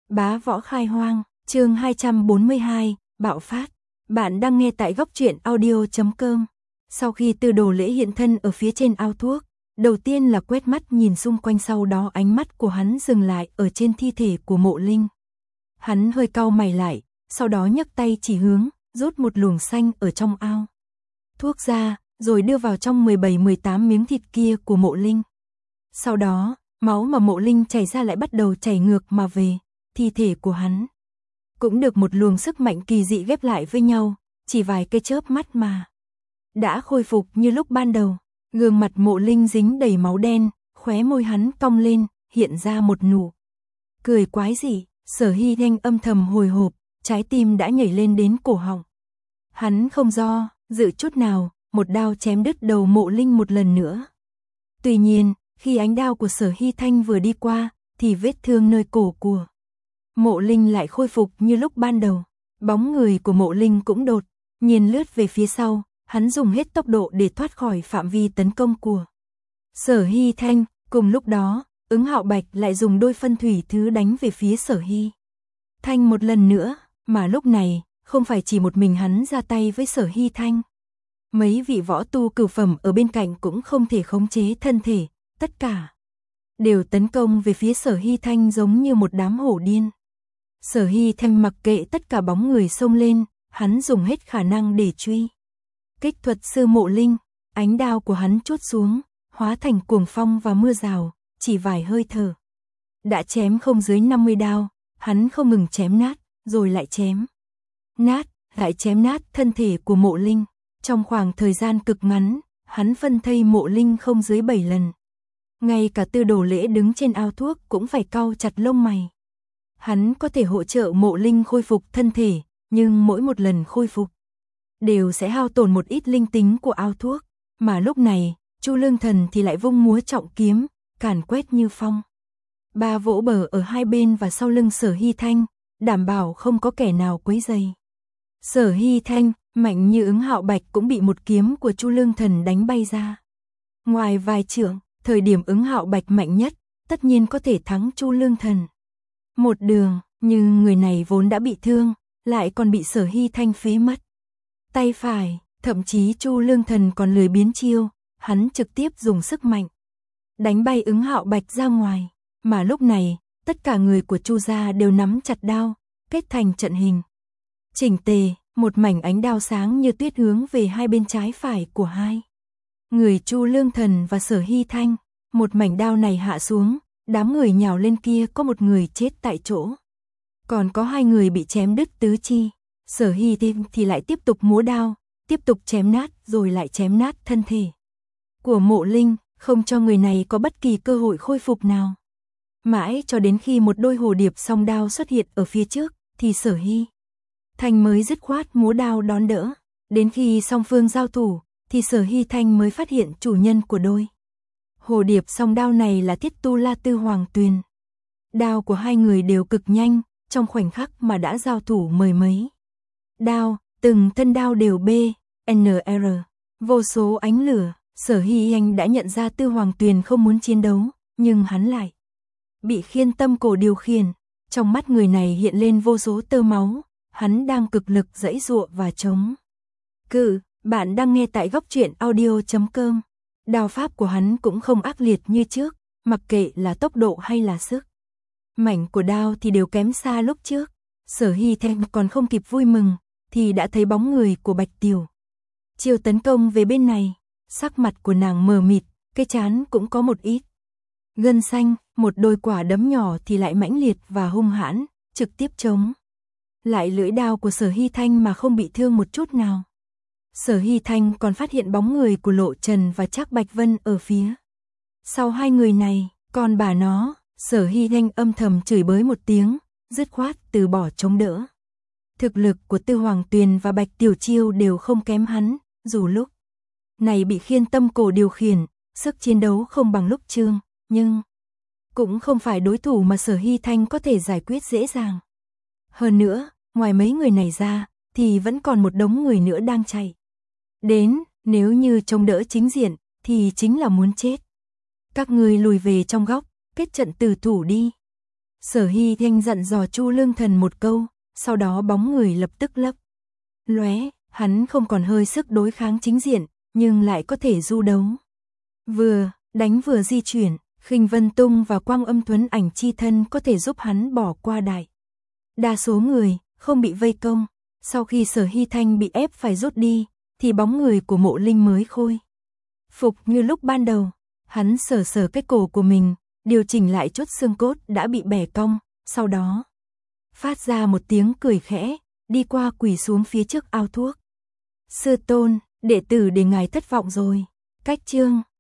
Bá võ khai hoang, chương 242, bạo phát. Bạn đang nghe tại góc truyện audio.com. Sau khi Tư Đồ Lễ hiện thân ở phía trên ao thuốc, đầu tiên là quét mắt nhìn xung quanh, sau đó ánh mắt của hắn dừng lại ở trên thi thể của Mộ Linh. Hắn hơi cau mày lại, sau đó nhấc tay chỉ hướng, rút một luồng xanh ở trong ao thuốc ra, rồi đưa vào trong 17-18 miếng thịt kia của Mộ Linh. Sau đó, máu mà Mộ Linh chảy ra lại bắt đầu chảy ngược mà về, thi thể của hắn cũng được một luồng sức mạnh kỳ dị ghép lại với nhau, chỉ vài cái chớp mắt mà đã khôi phục như lúc ban đầu. Gương mặt Mộ Linh dính đầy máu đen, khóe môi hắn cong lên, hiện ra một nụ cười quái dị. Sở Hy Thanh âm thầm hồi hộp, trái tim đã nhảy lên đến cổ họng. Hắn không do dự chút nào, một đao chém đứt đầu Mộ Linh một lần nữa. Tuy nhiên, khi ánh đao của Sở Hy Thanh vừa đi qua, thì vết thương nơi cổ của Mộ Linh lại khôi phục như lúc ban đầu. Bóng người của Mộ Linh cũng đột nhiên lướt về phía sau, hắn dùng hết tốc độ để thoát khỏi phạm vi tấn công của Sở Hy Thanh. Cùng lúc đó, Ứng Hạo Bạch lại dùng đôi phân thủy thứ đánh về phía Sở Hy Thanh một lần nữa, mà lúc này, không phải chỉ một mình hắn ra tay với Sở Hy Thanh. Mấy vị võ tu cửu phẩm ở bên cạnh cũng không thể khống chế thân thể, tất cả đều tấn công về phía Sở Hy Thanh giống như một đám hổ điên. Sở Hy Thanh mặc kệ tất cả bóng người xông lên, hắn dùng hết khả năng để truy kích thuật sư Mộ Linh. Ánh đao của hắn chốt xuống, hóa thành cuồng phong và mưa rào, chỉ vài hơi thở đã chém không dưới 50 đao. Hắn không ngừng chém nát, rồi lại chém nát, lại chém nát thân thể của Mộ Linh. Trong khoảng thời gian cực ngắn, hắn phân thây Mộ Linh không dưới 7 lần. Ngay cả Tư Đồ Lễ đứng trên ao thuốc cũng phải cau chặt lông mày. Hắn có thể hỗ trợ Mộ Linh khôi phục thân thể, nhưng mỗi một lần khôi phục đều sẽ hao tổn một ít linh tính của ao thuốc. Mà lúc này, Chu Lương Thần thì lại vung múa trọng kiếm, càn quét như phong. Ba vỗ bờ ở hai bên và sau lưng Sở Hy Thanh, đảm bảo không có kẻ nào quấy rầy. Sở Hy Thanh, mạnh như Ứng Hạo Bạch cũng bị một kiếm của Chu Lương Thần đánh bay ra ngoài vài trượng. Thời điểm Ứng Hạo Bạch mạnh nhất, tất nhiên có thể thắng Chu Lương Thần một đường, nhưng người này vốn đã bị thương, lại còn bị Sở Hy Thanh phế mất tay phải. Thậm chí Chu Lương Thần còn lười biến chiêu, hắn trực tiếp dùng sức mạnh đánh bay Ứng Hạo Bạch ra ngoài. Mà lúc này, tất cả người của Chu gia đều nắm chặt đao, kết thành trận hình chỉnh tề, một mảnh ánh đao sáng như tuyết hướng về hai bên trái phải của hai người Chu Lương Thần và Sở Hy Thanh. Một mảnh đao này hạ xuống, đám người nhào lên kia có một người chết tại chỗ, còn có hai người bị chém đứt tứ chi. Sở Hy Thanh thì lại tiếp tục múa đao, tiếp tục chém nát rồi lại chém nát thân thể của Mộ Linh, không cho người này có bất kỳ cơ hội khôi phục nào. Mãi cho đến khi một đôi hồ điệp song đao xuất hiện ở phía trước, thì Sở Hy Thanh mới dứt khoát múa đao đón đỡ. Đến khi song phương giao thủ, thì Sở Hy Thanh mới phát hiện chủ nhân của đôi hồ điệp song đao này là Thiết Tu La Tư Hoàng Tuyền. Đao của hai người đều cực nhanh, trong khoảnh khắc mà đã giao thủ mười mấy đao, từng thân đao đều BNR, vô số ánh lửa. Sở Hy Thanh đã nhận ra Tư Hoàng Tuyền không muốn chiến đấu, nhưng hắn lại bị Khiên Tâm Cổ điều khiển. Trong mắt người này hiện lên vô số tơ máu, hắn đang cực lực giãy giụa và chống cự. Bạn đang nghe tại góc truyện audio.com. Đao pháp của hắn cũng không ác liệt như trước, mặc kệ là tốc độ hay là sức mạnh của đao thì đều kém xa lúc trước. Sở Hy Thanh còn không kịp vui mừng, thì đã thấy bóng người của Bạch Tiểu Chiêu tấn công về bên này. Sắc mặt của nàng mờ mịt, cái trán cũng có một ít gân xanh, một đôi quả đấm nhỏ thì lại mãnh liệt và hung hãn, trực tiếp chống lại lưỡi đao của Sở Hy Thanh mà không bị thương một chút nào. Sở Hy Thanh còn phát hiện bóng người của Lộ Trần và Trác Bạch Vân ở phía sau hai người này, còn bà nó. Sở Hy Thanh âm thầm chửi bới một tiếng, dứt khoát từ bỏ chống đỡ. Thực lực của Tư Hoàng Tuyền và Bạch Tiểu Chiêu đều không kém hắn, dù lúc này bị Khiên Tâm Cổ điều khiển, sức chiến đấu không bằng lúc trước, nhưng cũng không phải đối thủ mà Sở Hy Thanh có thể giải quyết dễ dàng. Hơn nữa, ngoài mấy người này ra, thì vẫn còn một đống người nữa đang chạy đến, nếu như chống đỡ chính diện, thì chính là muốn chết. Các ngươi lùi về trong góc, kết trận tử thủ đi. Sở Hy Thanh dặn dò Chu Lương Thần một câu, sau đó bóng người lập tức lấp lóe, hắn không còn hơi sức đối kháng chính diện, nhưng lại có thể du đấu. Vừa đánh vừa di chuyển, Khinh Vân Tung và Quang Âm Tuấn Ảnh chi thân có thể giúp hắn bỏ qua đại đa số người, không bị vây công. Sau khi Sở Hy Thanh bị ép phải rút đi, thì bóng người của Mộ Linh mới khôi phục như lúc ban đầu. Hắn sờ sờ cái cổ của mình, điều chỉnh lại chốt xương cốt đã bị bẻ cong, sau đó phát ra một tiếng cười khẽ, đi qua quỳ xuống phía trước ao thuốc. Sư tôn, đệ tử để ngài thất vọng rồi. Cách chương